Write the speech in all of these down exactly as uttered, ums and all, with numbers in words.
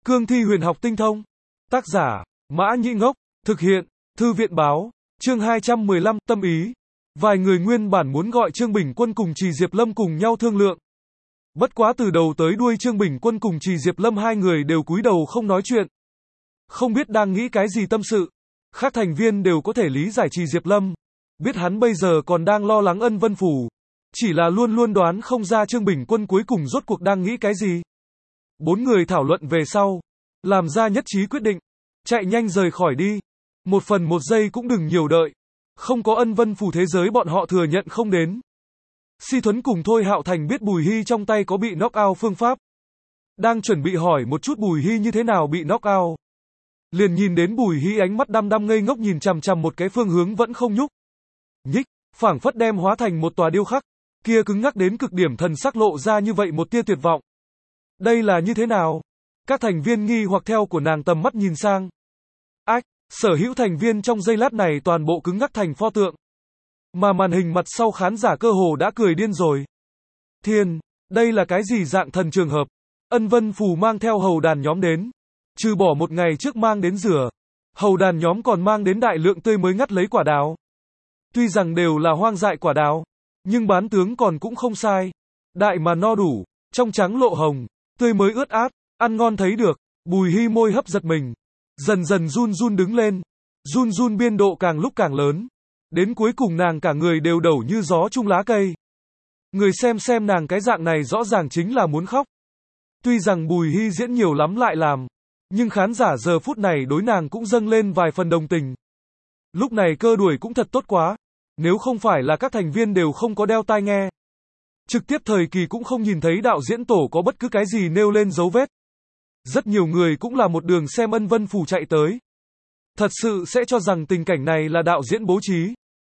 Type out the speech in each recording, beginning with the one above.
Cương thi huyền học tinh thông. Tác giả, Mã Nhĩ Ngốc. Thực hiện, Thư viện Báo. Chương hai trăm mười lăm, tâm ý. Vài người nguyên bản muốn gọi Trương Bình Quân cùng Trì Diệp Lâm cùng nhau thương lượng. Bất quá từ đầu tới đuôi Trương Bình Quân cùng Trì Diệp Lâm hai người đều cúi đầu không nói chuyện. Không biết đang nghĩ cái gì tâm sự. Khác thành viên đều có thể lý giải Trì Diệp Lâm. Biết hắn bây giờ còn đang lo lắng Ân Vân Phủ. Chỉ là luôn luôn đoán không ra Trương Bình Quân cuối cùng rốt cuộc đang nghĩ cái gì. Bốn người thảo luận về sau. Làm ra nhất trí quyết định. Chạy nhanh rời khỏi đi. Một phần một giây cũng đừng nhiều đợi. Không có Ân Vân Phủ thế giới bọn họ thừa nhận không đến. Si Thuấn cùng Thôi Hạo Thành biết Bùi Hy trong tay có bị knock out phương pháp. Đang chuẩn bị hỏi một chút Bùi Hy như thế nào bị knock out. Liền nhìn đến Bùi Hy ánh mắt đăm đăm ngây ngốc nhìn chằm chằm một cái phương hướng vẫn không nhúc nhích, phảng phất đem hóa thành một tòa điêu khắc, kia cứng ngắc đến cực điểm thần sắc lộ ra như vậy một tia tuyệt vọng. Đây là như thế nào? Các thành viên nghi hoặc theo của nàng tầm mắt nhìn sang. Ách, sở hữu thành viên trong giây lát này toàn bộ cứng ngắc thành pho tượng. Mà màn hình mặt sau khán giả cơ hồ đã cười điên rồi. Thiên, đây là cái gì dạng thần trường hợp? Ân Vân Phù mang theo hầu đàn nhóm đến. Trừ bỏ một ngày trước mang đến rửa. Hầu đàn nhóm còn mang đến đại lượng tươi mới ngắt lấy quả đào. Tuy rằng đều là hoang dại quả đào. Nhưng bán tướng còn cũng không sai. Đại mà no đủ, trong trắng lộ hồng, tươi mới ướt át, ăn ngon thấy được. Bùi Hy môi hấp giật mình. Dần dần run run đứng lên. Run run biên độ càng lúc càng lớn. Đến cuối cùng nàng cả người đều đẩu như gió chung lá cây. Người xem xem nàng cái dạng này rõ ràng chính là muốn khóc. Tuy rằng Bùi Hy diễn nhiều lắm lại làm. Nhưng khán giả giờ phút này đối nàng cũng dâng lên vài phần đồng tình. Lúc này cơ đuổi cũng thật tốt quá. Nếu không phải là các thành viên đều không có đeo tai nghe. Trực tiếp thời kỳ cũng không nhìn thấy đạo diễn tổ có bất cứ cái gì nêu lên dấu vết. Rất nhiều người cũng là một đường xem Ân Vân Phủ chạy tới. Thật sự sẽ cho rằng tình cảnh này là đạo diễn bố trí.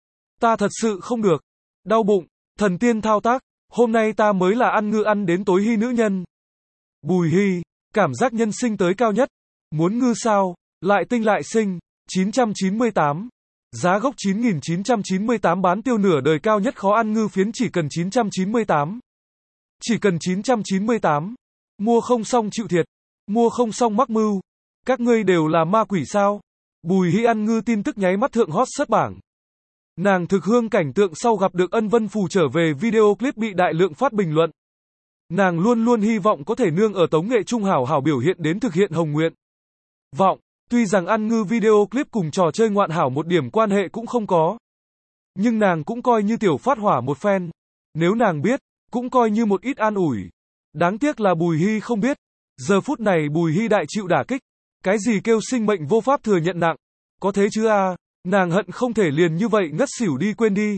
Ta thật sự không được. Đau bụng, thần tiên thao tác, hôm nay ta mới là ăn ngư ăn đến tối Hy nữ nhân. Bùi Hy, cảm giác nhân sinh tới cao nhất. Muốn ngư sao, lại tinh lại sinh, chín trăm chín mươi tám. Giá gốc chín nghìn chín trăm chín mươi tám bán tiêu nửa đời cao nhất khó ăn ngư phiến chỉ cần chín trăm chín mươi tám. Chỉ cần chín trăm chín mươi tám. Mua không xong chịu thiệt. Mua không xong mắc mưu. Các ngươi đều là ma quỷ sao? Bùi Hy ăn ngư tin tức nháy mắt thượng hot search bảng. Nàng thực hương cảnh tượng sau gặp được Ân Vân Phù trở về video clip bị đại lượng phát bình luận. Nàng luôn luôn hy vọng có thể nương ở tống nghệ trung hảo hảo biểu hiện đến thực hiện hồng nguyện. Vọng, tuy rằng ăn ngư video clip cùng trò chơi ngoạn hảo một điểm quan hệ cũng không có. Nhưng nàng cũng coi như tiểu phát hỏa một phen. Nếu nàng biết, cũng coi như một ít an ủi. Đáng tiếc là Bùi Hy không biết. Giờ phút này Bùi Hy đại chịu đả kích. Cái gì kêu sinh mệnh vô pháp thừa nhận nặng. Có thế chứ a, nàng hận không thể liền như vậy ngất xỉu đi quên đi.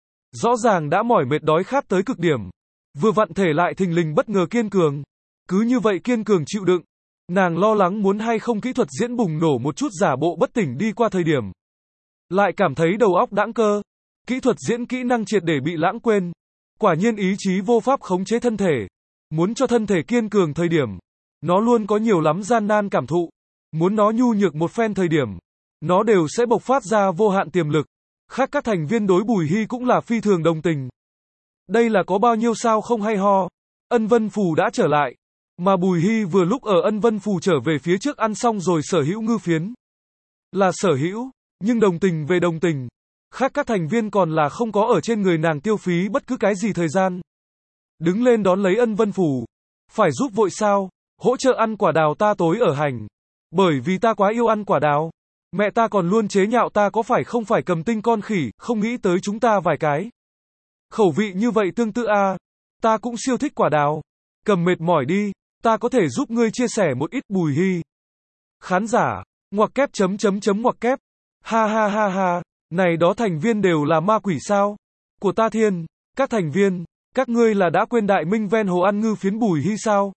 Rõ ràng đã mỏi mệt đói khát tới cực điểm. Vừa vặn thể lại thình lình bất ngờ kiên cường. Cứ như vậy kiên cường chịu đựng. Nàng lo lắng muốn hay không kỹ thuật diễn bùng nổ một chút giả bộ bất tỉnh đi qua thời điểm. Lại cảm thấy đầu óc đãng cơ. Kỹ thuật diễn kỹ năng triệt để bị lãng quên. Quả nhiên ý chí vô pháp khống chế thân thể. Muốn cho thân thể kiên cường thời điểm. Nó luôn có nhiều lắm gian nan cảm thụ. Muốn nó nhu nhược một phen thời điểm. Nó đều sẽ bộc phát ra vô hạn tiềm lực. Khác các thành viên đối Bùi Hy cũng là phi thường đồng tình. Đây là có bao nhiêu sao không hay ho. Ân Vân Phù đã trở lại. Mà Bùi Hy vừa lúc ở Ân Vân Phù trở về phía trước ăn xong rồi sở hữu ngư phiến. Là sở hữu, nhưng đồng tình về đồng tình. Khác các thành viên còn là không có ở trên người nàng tiêu phí bất cứ cái gì thời gian. Đứng lên đón lấy Ân Vân Phù. Phải giúp vội sao, hỗ trợ ăn quả đào ta tối ở hành. Bởi vì ta quá yêu ăn quả đào. Mẹ ta còn luôn chế nhạo ta có phải không phải cầm tinh con khỉ, không nghĩ tới chúng ta vài cái. Khẩu vị như vậy tương tự a, ta cũng siêu thích quả đào. Cầm mệt mỏi đi, ta có thể giúp ngươi chia sẻ một ít. Bùi Hy. Khán giả, ngoặc kép chấm chấm chấm ngoặc kép. Ha ha ha ha, này đó thành viên đều là ma quỷ sao? Của ta thiên, các thành viên, các ngươi là đã quên đại minh ven hồ ăn ngư phiến Bùi Hy sao?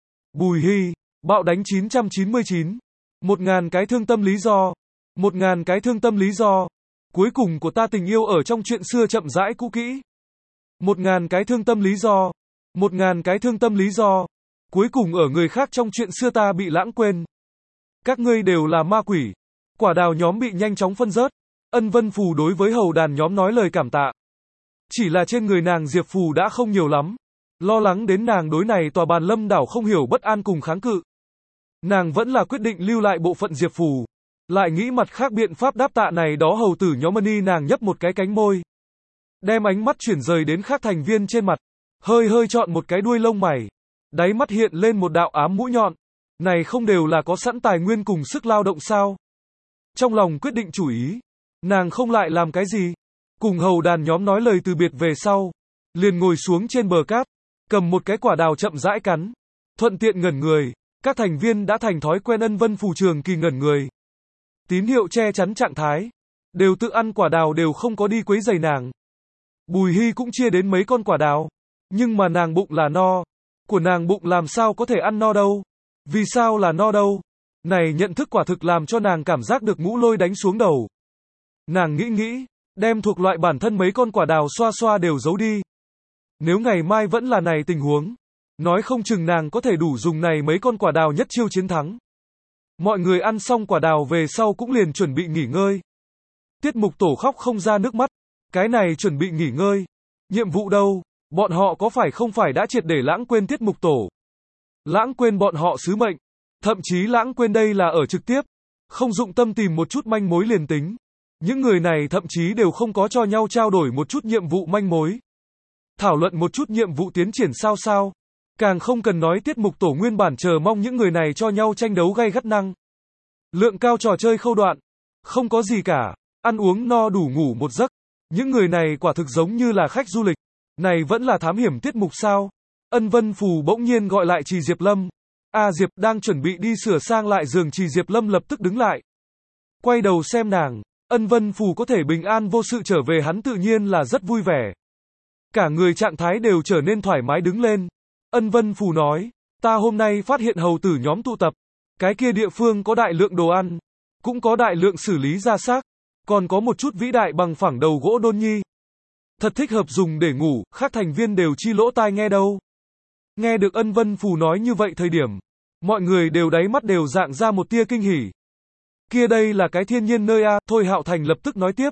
Bùi Hy, bạo đánh chín trăm chín mươi chín. Một ngàn cái thương tâm lý do. Một ngàn cái thương tâm lý do. Cuối cùng của ta tình yêu ở trong chuyện xưa chậm rãi cũ kỹ. Một ngàn cái thương tâm lý do. Một ngàn cái thương tâm lý do. Cuối cùng ở người khác trong chuyện xưa ta bị lãng quên. Các ngươi đều là ma quỷ. Quả đào nhóm bị nhanh chóng phân rớt. Ân Vân Phù đối với hầu đàn nhóm nói lời cảm tạ. Chỉ là trên người nàng Diệp Phù đã không nhiều lắm. Lo lắng đến nàng đối này tòa bàn lâm đảo không hiểu bất an cùng kháng cự. nàng vẫn là quyết định lưu lại bộ phận Diệp Phù. Lại nghĩ mặt khác biện pháp đáp tạ này đó hầu tử nhóm Mani, nàng nhấp một cái cánh môi. Đem ánh mắt chuyển rời đến khác thành viên trên mặt. Hơi hơi chọn một cái đuôi lông mày. Đáy mắt hiện lên một đạo ám mũi nhọn. Này không đều là có sẵn tài nguyên cùng sức lao động sao? Trong lòng quyết định chủ ý. Nàng không lại làm cái gì. Cùng hầu đàn nhóm nói lời từ biệt về sau. Liền ngồi xuống trên bờ cát. Cầm một cái quả đào chậm rãi cắn. Thuận tiện ngẩn người. Các thành viên đã thành thói quen Ân Vân Phù trường kỳ ngẩn người. Tín hiệu che chắn trạng thái. Đều tự ăn quả đào, đều không có đi quấy rầy nàng. Bùi Hy cũng chia đến mấy con quả đào. Nhưng mà nàng bụng là no. Của nàng bụng làm sao có thể ăn no đâu. Vì sao là no đâu? Này nhận thức quả thực làm cho nàng cảm giác được ngũ lôi đánh xuống đầu. Nàng nghĩ nghĩ. Đem thuộc loại bản thân mấy con quả đào xoa xoa đều giấu đi. Nếu ngày mai vẫn là này tình huống. Nói không chừng nàng có thể đủ dùng này mấy con quả đào nhất chiêu chiến thắng. Mọi người ăn xong quả đào về sau cũng liền chuẩn bị nghỉ ngơi. Tiết Mục Tổ khóc không ra nước mắt. Cái này chuẩn bị nghỉ ngơi. Nhiệm vụ đâu? Bọn họ có phải không phải đã triệt để lãng quên Tiết Mục Tổ? Lãng quên bọn họ sứ mệnh. Thậm chí lãng quên đây là ở trực tiếp. Không dụng tâm tìm một chút manh mối liền tính. Những người này thậm chí đều không có cho nhau trao đổi một chút nhiệm vụ manh mối. Thảo luận một chút nhiệm vụ tiến triển sao sao. Càng không cần nói Tiết Mục Tổ nguyên bản chờ mong những người này cho nhau tranh đấu gay gắt năng. Lượng cao trò chơi khâu đoạn. Không có gì cả. Ăn uống no đủ ngủ một giấc. Những người này quả thực giống như là khách du lịch. Này vẫn là thám hiểm tiết mục sao? Ân Vân Phù bỗng nhiên gọi lại Trì Diệp Lâm. A à, Diệp đang chuẩn bị đi sửa sang lại giường, Trì Diệp Lâm lập tức đứng lại. Quay đầu xem nàng. Ân Vân Phù có thể bình an vô sự trở về, hắn tự nhiên là rất vui vẻ. Cả người trạng thái đều trở nên thoải mái đứng lên. Ân Vân Phù nói, ta hôm nay phát hiện hầu tử nhóm tụ tập. Cái kia địa phương có đại lượng đồ ăn. Cũng có đại lượng xử lý ra xác. Còn có một chút vĩ đại bằng phẳng đầu gỗ đôn nhi. Thật thích hợp dùng để ngủ, khác thành viên đều chi lỗ tai nghe đâu. Nghe được Ân Vân Phù nói như vậy thời điểm. Mọi người đều đáy mắt đều dạng ra một tia kinh hỉ. Kia đây là cái thiên nhiên nơi a, Thôi Hạo Thành lập tức nói tiếp.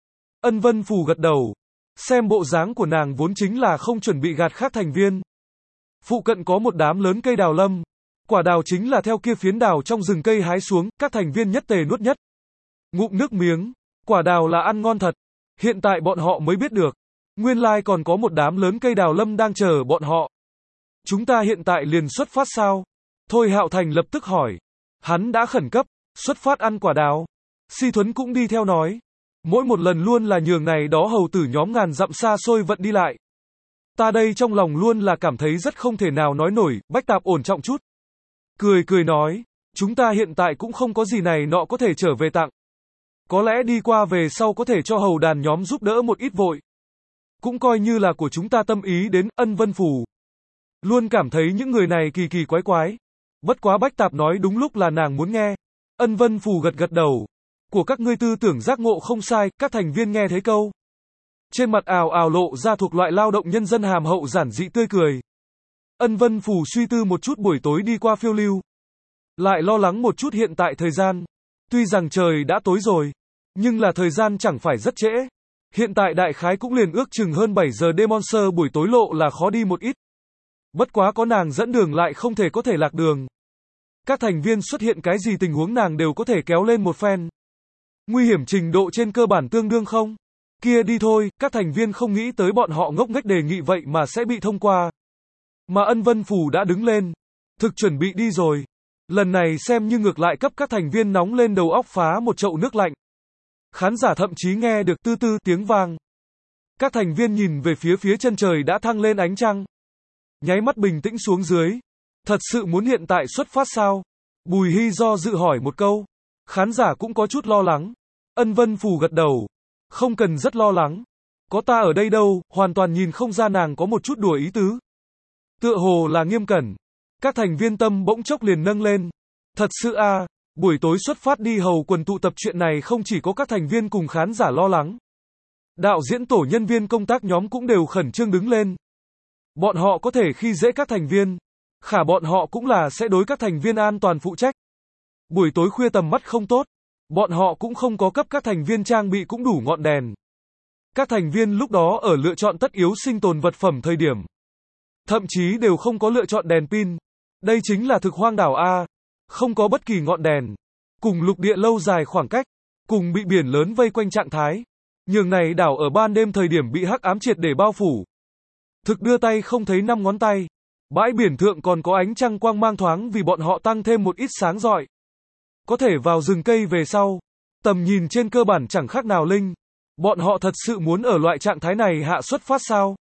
Ân Vân Phù gật đầu. Xem bộ dáng của nàng vốn chính là không chuẩn bị gạt khác thành viên. Phụ cận có một đám lớn cây đào lâm. Quả đào chính là theo kia phiến đào trong rừng cây hái xuống, các thành viên nhất tề nuốt nhất. Ngụm nước miếng. Quả đào là ăn ngon thật. Hiện tại bọn họ mới biết được. Nguyên lai còn có một đám lớn cây đào lâm đang chờ bọn họ. Chúng ta hiện tại liền xuất phát sao? Thôi Hạo Thành lập tức hỏi. Hắn đã khẩn cấp. Xuất phát ăn quả đào. Si Thuấn cũng đi theo nói. Mỗi một lần luôn là nhường này đó hầu tử nhóm ngàn dặm xa xôi vận đi lại. Ta đây trong lòng luôn là cảm thấy rất không thể nào nói nổi. Bách Tạp ổn trọng chút. Cười cười nói. Chúng ta hiện tại cũng không có gì này nọ có thể trở về tặng. Có lẽ đi qua về sau có thể cho hầu đàn nhóm giúp đỡ một ít vội. Cũng coi như là của chúng ta tâm ý đến. Ân Vân Phù luôn cảm thấy những người này kỳ kỳ quái quái. Bất quá Bách Tạp nói đúng lúc là nàng muốn nghe. Ân Vân Phù gật gật đầu. Của các ngươi tư tưởng giác ngộ không sai, các thành viên nghe thấy câu. Trên mặt ào ào lộ ra thuộc loại lao động nhân dân hàm hậu giản dị tươi cười. Ân Vân Phù suy tư một chút buổi tối đi qua phiêu lưu. Lại lo lắng một chút hiện tại thời gian. Tuy rằng trời đã tối rồi, nhưng là thời gian chẳng phải rất trễ. Hiện tại đại khái cũng liền ước chừng hơn bảy giờ đêm, Monster buổi tối lộ là khó đi một ít. Bất quá có nàng dẫn đường lại không thể có thể lạc đường. Các thành viên xuất hiện cái gì tình huống nàng đều có thể kéo lên một phen. Nguy hiểm trình độ trên cơ bản tương đương không? Kia đi thôi, các thành viên không nghĩ tới bọn họ ngốc nghếch đề nghị vậy mà sẽ bị thông qua. Mà Ân Vân Phù đã đứng lên. Thực chuẩn bị đi rồi. Lần này xem như ngược lại cấp các thành viên nóng lên đầu óc phá một chậu nước lạnh. Khán giả thậm chí nghe được tư tư tiếng vang. Các thành viên nhìn về phía phía chân trời đã thăng lên ánh trăng. Nháy mắt bình tĩnh xuống dưới. Thật sự muốn hiện tại xuất phát sao? Bùi Hy do dự hỏi một câu. Khán giả cũng có chút lo lắng. Ân Vân Phù gật đầu. Không cần rất lo lắng. Có ta ở đây đâu, hoàn toàn nhìn không ra nàng có một chút đùa ý tứ. Tựa hồ là nghiêm cẩn. Các thành viên tâm bỗng chốc liền nâng lên. Thật sự a, à, buổi tối xuất phát đi hầu quần tụ tập chuyện này không chỉ có các thành viên cùng khán giả lo lắng. Đạo diễn tổ nhân viên công tác nhóm cũng đều khẩn trương đứng lên. Bọn họ có thể khi dễ các thành viên. Khả bọn họ cũng là sẽ đối các thành viên an toàn phụ trách. Buổi tối khuya tầm mắt không tốt. Bọn họ cũng không có cấp các thành viên trang bị cũng đủ ngọn đèn. Các thành viên lúc đó ở lựa chọn tất yếu sinh tồn vật phẩm thời điểm. Thậm chí đều không có lựa chọn đèn pin. Đây chính là thực hoang đảo a. không có bất kỳ ngọn đèn, cùng lục địa lâu dài khoảng cách, cùng bị biển lớn vây quanh trạng thái. Nhường này đảo ở ban đêm thời điểm bị hắc ám triệt để bao phủ. Thực đưa tay không thấy năm ngón tay. Bãi biển thượng còn có ánh trăng quang mang thoáng vì bọn họ tăng thêm một ít sáng rọi. Có thể vào rừng cây về sau. Tầm nhìn trên cơ bản chẳng khác nào linh. Bọn họ thật sự muốn ở loại trạng thái này hạ xuất phát sao?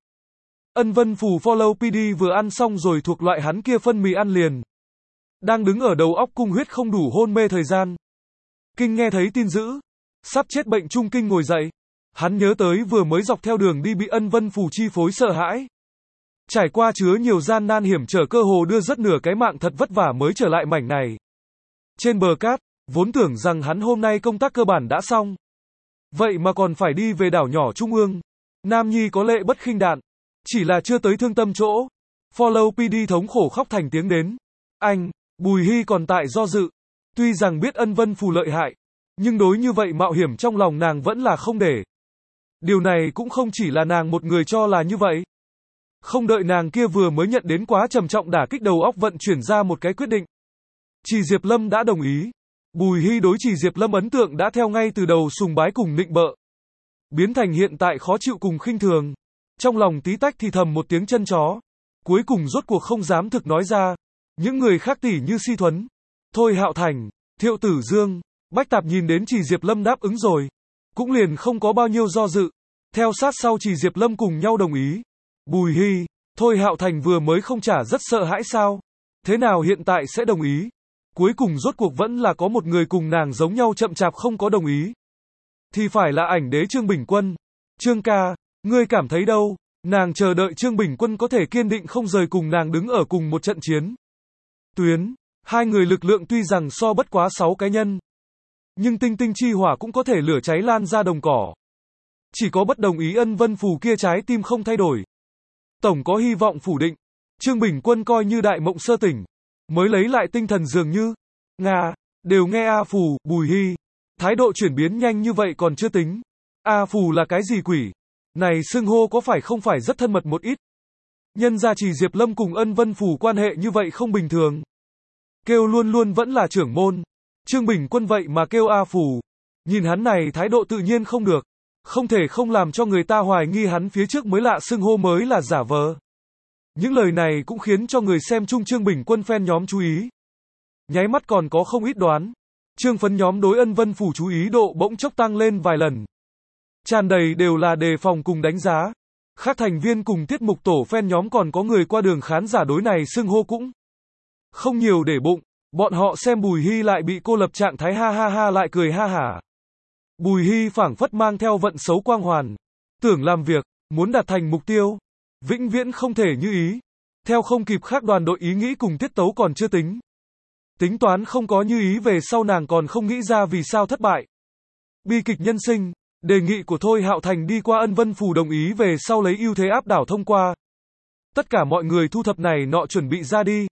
Ân Vân Phù follow pê đê vừa ăn xong rồi thuộc loại hắn kia phân mì ăn liền. Đang đứng ở đầu óc cung huyết không đủ hôn mê thời gian. Kinh nghe thấy tin dữ. Sắp chết bệnh trung kinh ngồi dậy. Hắn nhớ tới vừa mới dọc theo đường đi bị Ân Vân Phù chi phối sợ hãi. Trải qua chứa nhiều gian nan hiểm trở cơ hồ đưa rất nửa cái mạng thật vất vả mới trở lại mảnh này. Trên bờ cát, vốn tưởng rằng hắn hôm nay công tác cơ bản đã xong. Vậy mà còn phải đi về đảo nhỏ trung ương. Nam Nhi có lệ bất khinh đạn. Chỉ là chưa tới thương tâm chỗ. Follow pê đê thống khổ khóc thành tiếng đến. Anh, Bùi Hy còn tại do dự. Tuy rằng biết Ân Vân Phù lợi hại. Nhưng đối như vậy mạo hiểm trong lòng nàng vẫn là không để. Điều này cũng không chỉ là nàng một người cho là như vậy. Không đợi nàng kia vừa mới nhận đến quá trầm trọng đả kích đầu óc vận chuyển ra một cái quyết định. Trì Diệp Lâm đã đồng ý. Bùi Hy đối Trì Diệp Lâm ấn tượng đã theo ngay từ đầu sùng bái cùng nịnh bợ. Biến thành hiện tại khó chịu cùng khinh thường. Trong lòng tí tách thì thầm một tiếng chân chó. Cuối cùng rốt cuộc không dám thực nói ra. Những người khác tỉ như Si Thuấn, Thôi Hạo Thành, Thiệu Tử Dương, Bách Tạp nhìn đến Trì Diệp Lâm đáp ứng rồi. Cũng liền không có bao nhiêu do dự. Theo sát sau Trì Diệp Lâm cùng nhau đồng ý. Bùi Hy, Thôi Hạo Thành vừa mới không trả rất sợ hãi sao? Thế nào hiện tại sẽ đồng ý? Cuối cùng rốt cuộc vẫn là có một người cùng nàng giống nhau chậm chạp không có đồng ý. Thì phải là ảnh đế Trương Bình Quân. Trương ca, ngươi cảm thấy đâu? Nàng chờ đợi Trương Bình Quân có thể kiên định không rời cùng nàng đứng ở cùng một trận chiến. Tuyến, hai người lực lượng tuy rằng so bất quá sáu cái nhân. Nhưng tinh tinh chi hỏa cũng có thể lửa cháy lan ra đồng cỏ. Chỉ có bất đồng ý Ân Vân Phù kia trái tim không thay đổi. Tổng có hy vọng phủ định. Trương Bình Quân coi như đại mộng sơ tỉnh. Mới lấy lại tinh thần dường như. Nga, đều nghe A Phù, Bùi Hy. Thái độ chuyển biến nhanh như vậy còn chưa tính. A Phù là cái gì quỷ? Này xưng hô có phải không phải rất thân mật một ít? Nhân gia Trì Diệp Lâm cùng Ân Vân Phù quan hệ như vậy không bình thường. Kêu luôn luôn vẫn là trưởng môn. Trương Bình Quân vậy mà kêu A Phù. Nhìn hắn này thái độ tự nhiên không được. Không thể không làm cho người ta hoài nghi hắn phía trước mới lạ xưng hô mới là giả vờ. Những lời này cũng khiến cho người xem chung Trương Bình Quân fan nhóm chú ý. Nháy mắt còn có không ít đoán. Trương phấn nhóm đối Ân Vân Phù chú ý độ bỗng chốc tăng lên vài lần. Tràn đầy đều là đề phòng cùng đánh giá. Khác thành viên cùng tiết mục tổ fan nhóm còn có người qua đường khán giả đối này xưng hô cũng không nhiều để bụng. Bọn họ xem Bùi Hy lại bị cô lập trạng thái ha ha ha lại cười ha hả. Bùi Hy phảng phất mang theo vận xấu quang hoàn. Tưởng làm việc, muốn đạt thành mục tiêu. Vĩnh viễn không thể như ý. Theo không kịp khác đoàn đội ý nghĩ cùng tiết tấu còn chưa tính. Tính toán không có như ý về sau nàng còn không nghĩ ra vì sao thất bại. Bi kịch nhân sinh. Đề nghị của Thôi Hạo Thành đi qua Ân Vân Phù đồng ý về sau lấy ưu thế áp đảo thông qua. Tất cả mọi người thu thập này nọ chuẩn bị ra đi.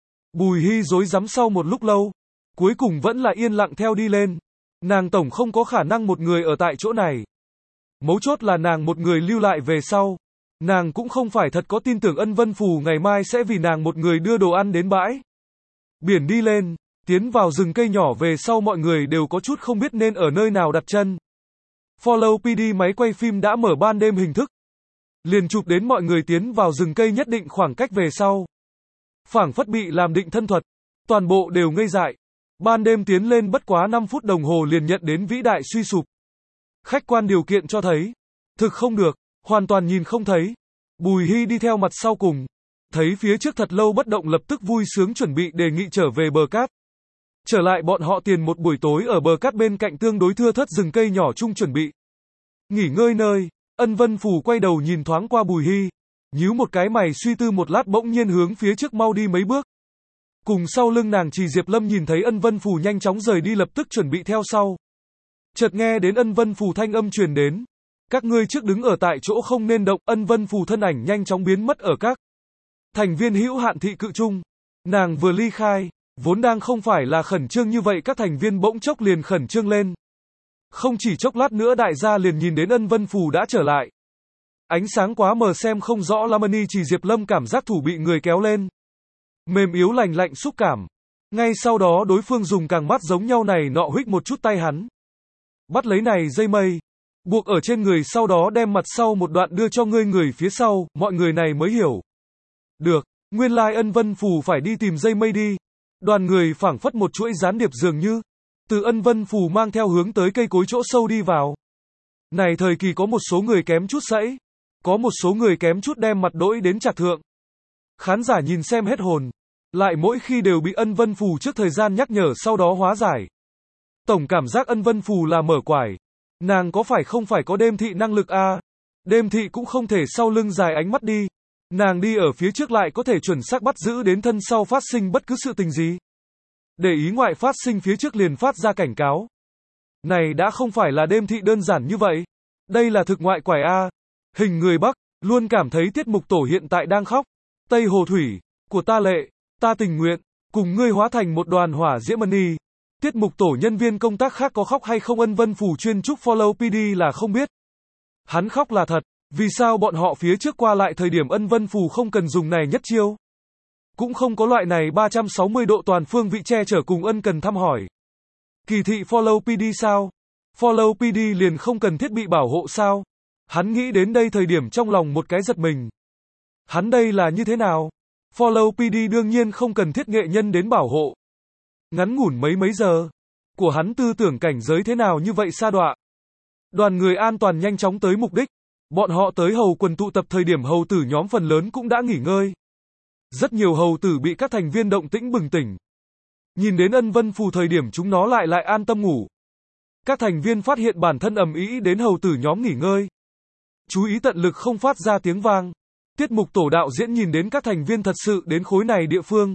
Bùi Hy rối rắm sau một lúc lâu. Cuối cùng vẫn là yên lặng theo đi lên. Nàng tổng không có khả năng một người ở tại chỗ này. Mấu chốt là nàng một người lưu lại về sau. Nàng cũng không phải thật có tin tưởng Ân Vân Phù ngày mai sẽ vì nàng một người đưa đồ ăn đến bãi biển đi lên. Tiến vào rừng cây nhỏ về sau mọi người đều có chút không biết nên ở nơi nào đặt chân. Follow pê đê máy quay phim đã mở ban đêm hình thức. Liền chụp đến mọi người tiến vào rừng cây nhất định khoảng cách về sau. Phảng phất bị làm định thân thuật. Toàn bộ đều ngây dại. Ban đêm tiến lên bất quá năm phút đồng hồ liền nhận đến vĩ đại suy sụp. Khách quan điều kiện cho thấy. Thực không được, hoàn toàn nhìn không thấy. Bùi Hy đi theo mặt sau cùng. Thấy phía trước thật lâu bất động lập tức vui sướng chuẩn bị đề nghị trở về bờ cát. Trở lại bọn họ tiền một buổi tối ở bờ cát bên cạnh tương đối thưa thớt rừng cây nhỏ chung chuẩn bị. Nghỉ ngơi nơi, Ân Vân Phù quay đầu nhìn thoáng qua Bùi Hy. Nhíu một cái mày suy tư một lát bỗng nhiên hướng phía trước mau đi mấy bước. Cùng sau lưng nàng Trì Diệp Lâm nhìn thấy Ân Vân Phù nhanh chóng rời đi lập tức chuẩn bị theo sau. Chợt nghe đến Ân Vân Phù thanh âm truyền đến. Các ngươi trước đứng ở tại chỗ không nên động. Ân Vân Phù thân ảnh nhanh chóng biến mất ở các thành viên hữu hạn thị cự chung. Nàng vừa ly khai, vốn đang không phải là khẩn trương như vậy các thành viên bỗng chốc liền khẩn trương lên. Không chỉ chốc lát nữa đại gia liền nhìn đến Ân Vân Phù đã trở lại. Ánh sáng quá mờ xem không rõ Lamani Trì Diệp Lâm cảm giác thủ bị người kéo lên. Mềm yếu lành lạnh xúc cảm. Ngay sau đó đối phương dùng càng mắt giống nhau này nọ huých một chút tay hắn. Bắt lấy này dây mây. Buộc ở trên người sau đó đem mặt sau một đoạn đưa cho ngươi người phía sau, mọi người này mới hiểu. Được, nguyên lai Ân Vân Phù phải đi tìm dây mây đi. Đoàn người phảng phất một chuỗi gián điệp dường như. Từ Ân Vân Phù mang theo hướng tới cây cối chỗ sâu đi vào. Này thời kỳ có một số người kém chút sẫy. Có một số người kém chút đem mặt đỗi đến chạc thượng. Khán giả nhìn xem hết hồn. Lại mỗi khi đều bị Ân Vân Phù trước thời gian nhắc nhở sau đó hóa giải. Tổng cảm giác Ân Vân Phù là mở quải. Nàng có phải không phải có đêm thị năng lực a? À? Đêm thị cũng không thể sau lưng dài ánh mắt đi. Nàng đi ở phía trước lại có thể chuẩn xác bắt giữ đến thân sau phát sinh bất cứ sự tình gì. Để ý ngoại phát sinh phía trước liền phát ra cảnh cáo. Này đã không phải là đêm thị đơn giản như vậy. Đây là thực ngoại quải a. Hình người Bắc, luôn cảm thấy tiết mục tổ hiện tại đang khóc. Tây Hồ Thủy, của ta lệ, ta tình nguyện, cùng ngươi hóa thành một đoàn hỏa diễm mani. Tiết mục tổ nhân viên công tác khác có khóc hay không Ân Vân Phù chuyên trúc follow pê đê là không biết. Hắn khóc là thật, vì sao bọn họ phía trước qua lại thời điểm Ân Vân Phù không cần dùng này nhất chiêu. Cũng không có loại này ba trăm sáu mươi độ toàn phương vị che chở cùng ân cần thăm hỏi. Kỳ thị follow pê đê sao? Follow pê đê liền không cần thiết bị bảo hộ sao? Hắn nghĩ đến đây thời điểm trong lòng một cái giật mình. Hắn đây là như thế nào? Follow pê đê đương nhiên không cần thiết nghệ nhân đến bảo hộ. Ngắn ngủn mấy mấy giờ. Của hắn tư tưởng cảnh giới thế nào như vậy sa đọa. Đoàn người an toàn nhanh chóng tới mục đích. Bọn họ tới hầu quần tụ tập thời điểm hầu tử nhóm phần lớn cũng đã nghỉ ngơi. Rất nhiều hầu tử bị các thành viên động tĩnh bừng tỉnh. Nhìn đến Ân Vân Phù thời điểm chúng nó lại lại an tâm ngủ. Các thành viên phát hiện bản thân ầm ĩ đến hầu tử nhóm nghỉ ngơi. Chú ý tận lực không phát ra tiếng vang. Tiết mục tổ đạo diễn nhìn đến các thành viên thật sự đến khối này địa phương.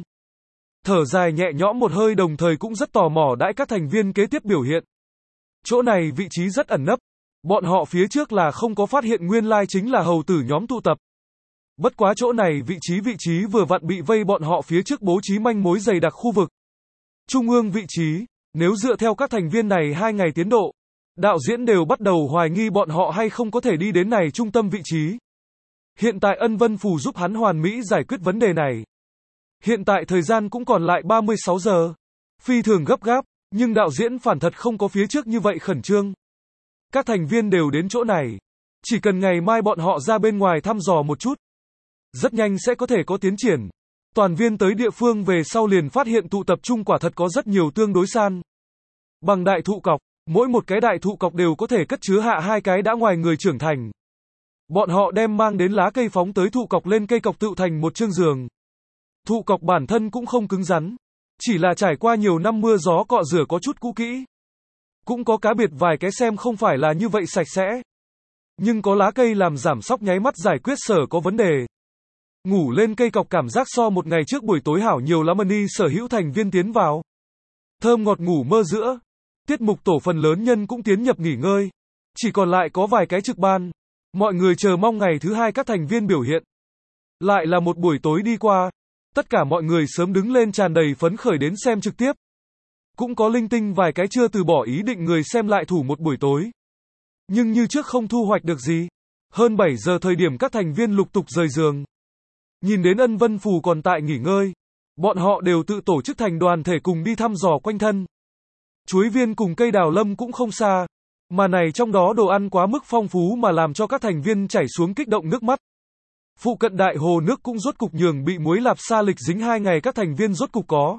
Thở dài nhẹ nhõm một hơi đồng thời cũng rất tò mò đãi các thành viên kế tiếp biểu hiện. Chỗ này vị trí rất ẩn nấp. Bọn họ phía trước là không có phát hiện nguyên lai chính là hầu tử nhóm tụ tập. Bất quá chỗ này vị trí vị trí vừa vặn bị vây bọn họ phía trước bố trí manh mối dày đặc khu vực. Trung ương vị trí, nếu dựa theo các thành viên này hai ngày tiến độ, đạo diễn đều bắt đầu hoài nghi bọn họ hay không có thể đi đến này trung tâm vị trí. Hiện tại Ân Vân Phù giúp hắn hoàn mỹ giải quyết vấn đề này. Hiện tại thời gian cũng còn lại ba mươi sáu giờ. Phi thường gấp gáp, nhưng đạo diễn phản thật không có phía trước như vậy khẩn trương. Các thành viên đều đến chỗ này. Chỉ cần ngày mai bọn họ ra bên ngoài thăm dò một chút. Rất nhanh sẽ có thể có tiến triển. Toàn viên tới địa phương về sau liền phát hiện tụ tập trung quả thật có rất nhiều tương đối san. Bằng đại thụ cọc, mỗi một cái đại thụ cọc đều có thể cất chứa hạ hai cái đã ngoài người trưởng thành. Bọn họ đem mang đến lá cây phóng tới thụ cọc lên cây cọc tự thành một chương giường. Thụ cọc bản thân cũng không cứng rắn. Chỉ là trải qua nhiều năm mưa gió cọ rửa có chút cũ kỹ. Cũng có cá biệt vài cái xem không phải là như vậy sạch sẽ. Nhưng có lá cây làm giảm sóc nháy mắt giải quyết sở có vấn đề. Ngủ lên cây cọc cảm giác so một ngày trước buổi tối hảo nhiều lắm mani sở hữu thành viên tiến vào. Thơm ngọt ngủ mơ giữa. Tiết mục tổ phần lớn nhân cũng tiến nhập nghỉ ngơi. Chỉ còn lại có vài cái trực ban. Mọi người chờ mong ngày thứ hai các thành viên biểu hiện. Lại là một buổi tối đi qua. Tất cả mọi người sớm đứng lên tràn đầy phấn khởi đến xem trực tiếp. Cũng có linh tinh vài cái chưa từ bỏ ý định người xem lại thủ một buổi tối. Nhưng như trước không thu hoạch được gì. Hơn bảy giờ thời điểm các thành viên lục tục rời giường. Nhìn đến Ân Vân Phù còn tại nghỉ ngơi. Bọn họ đều tự tổ chức thành đoàn thể cùng đi thăm dò quanh thân. Chuối viên cùng cây đào lâm cũng không xa. Mà này trong đó đồ ăn quá mức phong phú mà làm cho các thành viên chảy xuống kích động nước mắt. Phụ cận đại hồ nước cũng rốt cục nhường bị muối lạp sa lịch dính hai ngày các thành viên rốt cục có.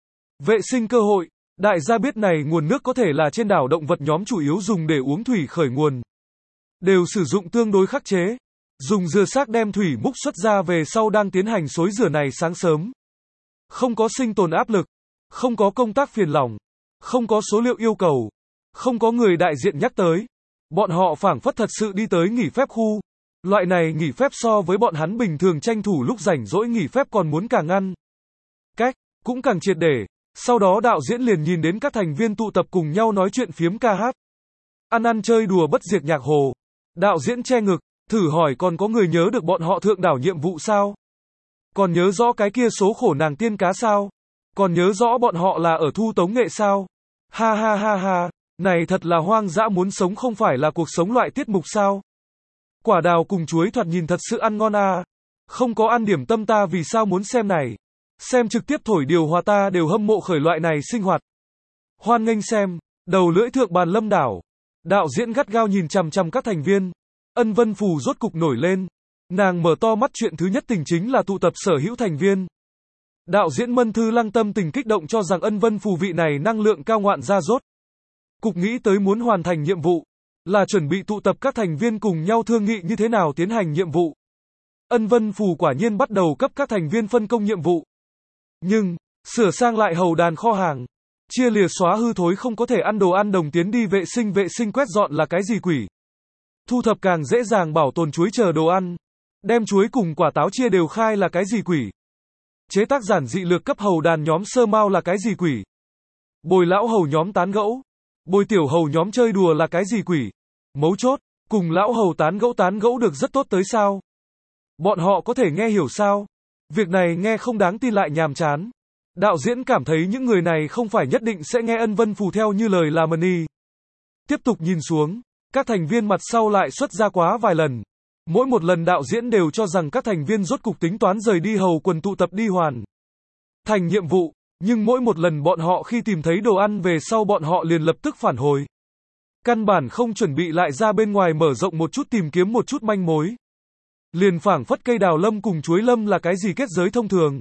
Vệ sinh cơ hội. Đại gia biết này nguồn nước có thể là trên đảo động vật nhóm chủ yếu dùng để uống thủy khởi nguồn. Đều sử dụng tương đối khắc chế. Dùng dừa xác đem thủy múc xuất ra về sau đang tiến hành xối rửa này sáng sớm. Không có sinh tồn áp lực. Không có công tác phiền lòng. Không có số liệu yêu cầu. Không có người đại diện nhắc tới. Bọn họ phảng phất thật sự đi tới nghỉ phép khu. Loại này nghỉ phép so với bọn hắn bình thường tranh thủ lúc rảnh rỗi nghỉ phép còn muốn càng ngăn. Cách, cũng càng triệt để. Sau đó đạo diễn liền nhìn đến các thành viên tụ tập cùng nhau nói chuyện phiếm ca hát. Ăn ăn chơi đùa bất diệt nhạc hồ. Đạo diễn che ngực, thử hỏi còn có người nhớ được bọn họ thượng đảo nhiệm vụ sao? Còn nhớ rõ cái kia số khổ nàng tiên cá sao? Còn nhớ rõ bọn họ là ở thu tống nghệ sao? Ha ha ha ha, này thật là hoang dã muốn sống không phải là cuộc sống loại tiết mục sao? Quả đào cùng chuối thoạt nhìn thật sự ăn ngon à. Không có ăn điểm tâm ta vì sao muốn xem này? Xem trực tiếp thổi điều hòa ta đều hâm mộ khởi loại này sinh hoạt. Hoan nghênh xem, đầu lưỡi thượng bàn Lâm đảo. Đạo diễn gắt gao nhìn chằm chằm các thành viên. Ân Vân Phù rốt cục nổi lên. Nàng mở to mắt, chuyện thứ nhất tình chính là tụ tập sở hữu thành viên. Đạo diễn Mân Thư Lăng tâm tình kích động cho rằng Ân Vân Phù vị này năng lượng cao ngoạn ra rốt cục nghĩ tới muốn hoàn thành nhiệm vụ, là chuẩn bị tụ tập các thành viên cùng nhau thương nghị như thế nào tiến hành nhiệm vụ. Ân Vân Phù quả nhiên bắt đầu cấp các thành viên phân công nhiệm vụ. Nhưng, sửa sang lại hầu đàn kho hàng, chia lìa xóa hư thối không có thể ăn đồ ăn đồng tiến đi vệ sinh vệ sinh quét dọn là cái gì quỷ. Thu thập càng dễ dàng bảo tồn chuối chờ đồ ăn. Đem chuối cùng quả táo chia đều khai là cái gì quỷ. Chế tác giản dị lược cấp hầu đàn nhóm sơ mao là cái gì quỷ. Bồi lão hầu nhóm tán gẫu, bồi tiểu hầu nhóm chơi đùa là cái gì quỷ. Mấu chốt, cùng lão hầu tán gẫu tán gẫu được rất tốt tới sao. Bọn họ có thể nghe hiểu sao? Việc này nghe không đáng tin lại nhàm chán. Đạo diễn cảm thấy những người này không phải nhất định sẽ nghe Ân Vân Phù theo như lời là mani. Tiếp tục nhìn xuống, các thành viên mặt sau lại xuất ra quá vài lần. Mỗi một lần đạo diễn đều cho rằng các thành viên rốt cục tính toán rời đi hầu quần tụ tập đi hoàn thành nhiệm vụ, nhưng mỗi một lần bọn họ khi tìm thấy đồ ăn về sau bọn họ liền lập tức phản hồi. Căn bản không chuẩn bị lại ra bên ngoài mở rộng một chút tìm kiếm một chút manh mối. Liền phảng phất cây đào lâm cùng chuối lâm là cái gì kết giới thông thường.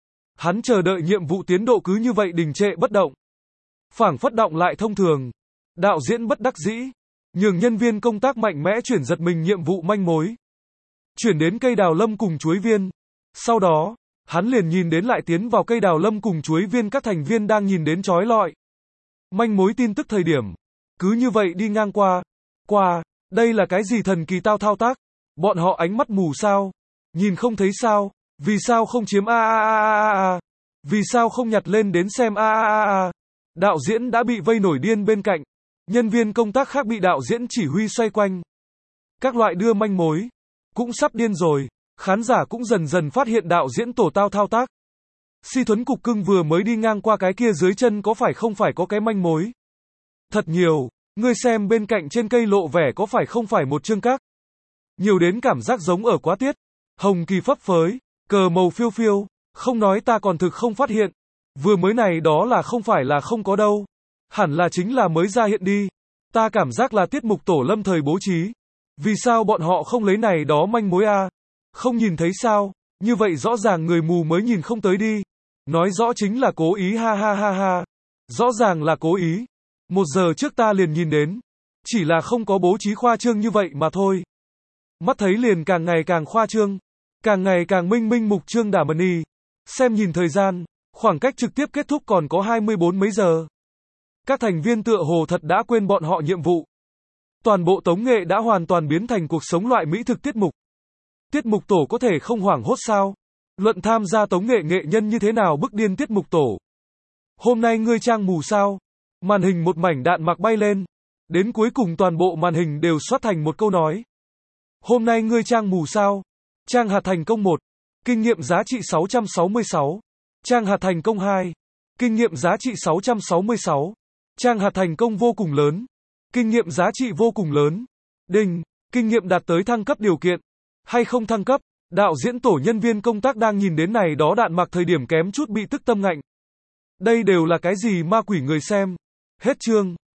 Hắn chờ đợi nhiệm vụ tiến độ cứ như vậy đình trệ bất động. Phảng phất động lại thông thường. Đạo diễn bất đắc dĩ, nhường nhân viên công tác mạnh mẽ chuyển giật mình nhiệm vụ manh mối. Chuyển đến cây đào lâm cùng chuối viên. Sau đó, hắn liền nhìn đến lại tiến vào cây đào lâm cùng chuối viên các thành viên đang nhìn đến chói lọi. Manh mối tin tức thời điểm. Cứ như vậy đi ngang qua. Qua, đây là cái gì thần kỳ tao thao tác? Bọn họ ánh mắt mù sao? Nhìn không thấy sao? Vì sao không chiếm a a a a a? Vì sao không nhặt lên đến xem a a a a? Đạo diễn đã bị vây nổi điên bên cạnh. Nhân viên công tác khác bị đạo diễn chỉ huy xoay quanh. Các loại đưa manh mối. Cũng sắp điên rồi. Khán giả cũng dần dần phát hiện đạo diễn tổ tao thao tác. Si Thuấn cục cưng vừa mới đi ngang qua cái kia dưới chân có phải không phải có cái manh mối? Thật nhiều. Ngươi xem bên cạnh trên cây lộ vẻ có phải không phải một chương các? Nhiều đến cảm giác giống ở quá tiết. Hồng kỳ phấp phới. Cờ màu phiêu phiêu. Không nói ta còn thực không phát hiện. Vừa mới này đó là không phải là không có đâu. Hẳn là chính là mới ra hiện đi. Ta cảm giác là tiết mục tổ lâm thời bố trí. Vì sao bọn họ không lấy này đó manh mối a? Không nhìn thấy sao? Như vậy rõ ràng người mù mới nhìn không tới đi. Nói rõ chính là cố ý ha ha ha ha. Rõ ràng là cố ý. Một giờ trước ta liền nhìn đến. Chỉ là không có bố trí khoa trương như vậy mà thôi. Mắt thấy liền càng ngày càng khoa trương. Càng ngày càng minh minh mục trương đả mần y. Xem nhìn thời gian. Khoảng cách trực tiếp kết thúc còn có hai mươi bốn mấy giờ. Các thành viên tựa hồ thật đã quên bọn họ nhiệm vụ. Toàn bộ tống nghệ đã hoàn toàn biến thành cuộc sống loại mỹ thực tiết mục. Tiết mục tổ có thể không hoảng hốt sao? Luận tham gia tống nghệ nghệ nhân như thế nào bức điên tiết mục tổ. Hôm nay ngươi trang mù sao? Màn hình một mảnh đạn mạc bay lên. Đến cuối cùng toàn bộ màn hình đều xoát thành một câu nói. Hôm nay ngươi trang mù sao? Trang hạt thành công một. Kinh nghiệm giá trị sáu trăm sáu mươi sáu. Trang hạt thành công hai. Kinh nghiệm giá trị sáu trăm sáu mươi sáu. Trang hạt thành công vô cùng lớn. Kinh nghiệm giá trị vô cùng lớn. Đinh, kinh nghiệm đạt tới thăng cấp điều kiện. Hay không thăng cấp, đạo diễn tổ nhân viên công tác đang nhìn đến này đó đạn mạc thời điểm kém chút bị tức tâm ngạnh. Đây đều là cái gì ma quỷ người xem. Hết chương.